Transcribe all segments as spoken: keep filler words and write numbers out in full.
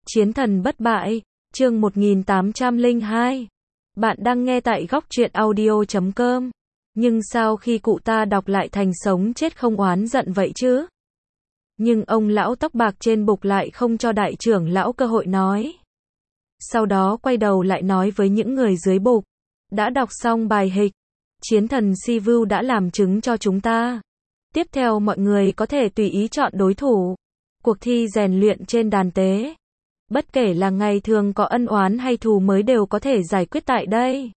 Chiến thần bất bại, chương một nghìn tám trăm lẻ hai. Bạn đang nghe tại góc truyện audio chấm com. Nhưng sao khi cụ ta đọc lại thành sống chết không oán giận vậy chứ? Nhưng ông lão tóc bạc trên bục lại không cho đại trưởng lão cơ hội nói. Sau đó quay đầu lại nói với những người dưới bục. Đã đọc xong bài hịch. Chiến thần Sivu đã làm chứng cho chúng ta. Tiếp theo mọi người có thể tùy ý chọn đối thủ. Cuộc thi rèn luyện trên đàn tế. Bất kể là ngày thường có ân oán hay thù mới đều có thể giải quyết tại đây.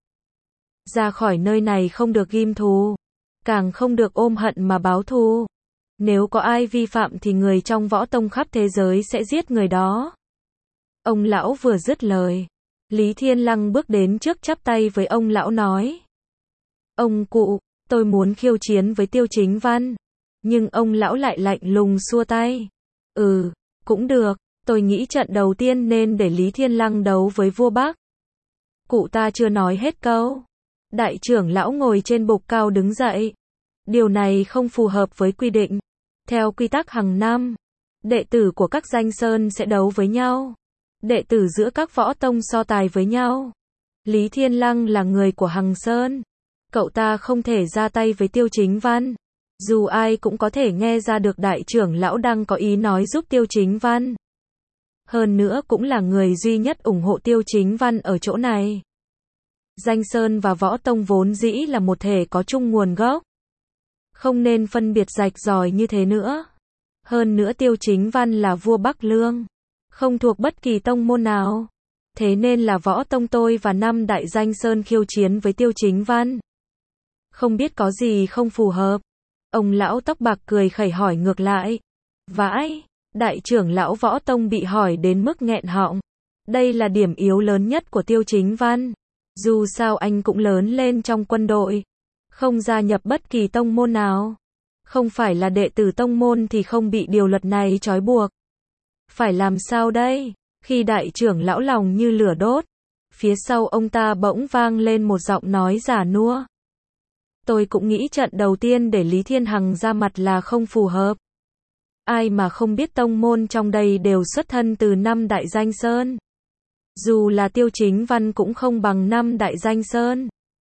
Ra khỏi nơi này không được ghim thù. Càng không được ôm hận mà báo thù. Nếu có ai vi phạm thì người trong võ tông khắp thế giới sẽ giết người đó. Ông lão vừa dứt lời. Lý Thiên Lăng bước đến trước chắp tay với ông lão nói. Ông cụ, tôi muốn khiêu chiến với Tiêu Chính Văn. Nhưng ông lão lại lạnh lùng xua tay. Ừ, cũng được. Tôi nghĩ trận đầu tiên nên để Lý Thiên Lăng đấu với vua Bắc. Cụ ta chưa nói hết câu. Đại trưởng lão ngồi trên bục cao đứng dậy. Điều này không phù hợp với quy định. Theo quy tắc hàng năm, đệ tử của các danh sơn sẽ đấu với nhau. Đệ tử giữa các võ tông so tài với nhau. Lý Thiên Lăng là người của Hằng Sơn. Cậu ta không thể ra tay với Tiêu Chính Văn. Dù ai cũng có thể nghe ra được đại trưởng lão đang có ý nói giúp Tiêu Chính Văn. Hơn nữa cũng là người duy nhất ủng hộ Tiêu Chính Văn ở chỗ này. Danh Sơn và Võ Tông vốn dĩ là một thể có chung nguồn gốc. Không nên phân biệt rạch ròi như thế nữa. Hơn nữa Tiêu Chính Văn là vua Bắc Lương. Không thuộc bất kỳ tông môn nào. Thế nên là Võ Tông tôi và năm đại Danh Sơn khiêu chiến với Tiêu Chính Văn. Không biết có gì không phù hợp. Ông lão tóc bạc cười khẩy hỏi ngược lại. Vãi! Đại trưởng lão Võ Tông bị hỏi đến mức nghẹn họng. Đây là điểm yếu lớn nhất của Tiêu Chính Văn. Dù sao anh cũng lớn lên trong quân đội. Không gia nhập bất kỳ tông môn nào. Không phải là đệ tử tông môn thì không bị điều luật này trói buộc. Phải làm sao đây? Khi đại trưởng lão lòng như lửa đốt. Phía sau ông ta bỗng vang lên một giọng nói già nua. Tôi cũng nghĩ trận đầu tiên để Lý Thiên Hằng ra mặt là không phù hợp. Ai mà không biết tông môn trong đây đều xuất thân từ năm đại Danh Sơn. Dù là Tiêu Chính Văn cũng không bằng năm đại Danh Sơn.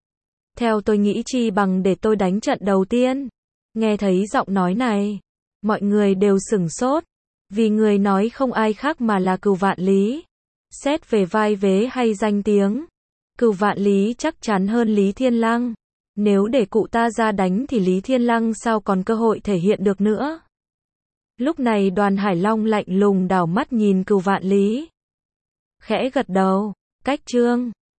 Theo tôi nghĩ chi bằng để tôi đánh trận đầu tiên. Nghe thấy giọng nói này, mọi người đều sửng sốt. Vì người nói không ai khác mà là Cửu Vạn Lý. Xét về vai vế hay danh tiếng, Cửu Vạn Lý chắc chắn hơn Lý Thiên Lăng. Nếu để cụ ta ra đánh thì Lý Thiên Lăng sao còn cơ hội thể hiện được nữa. Lúc này Đoàn Hải Long lạnh lùng đảo mắt nhìn Cửu Vạn Lý. Khẽ gật đầu, cách trương.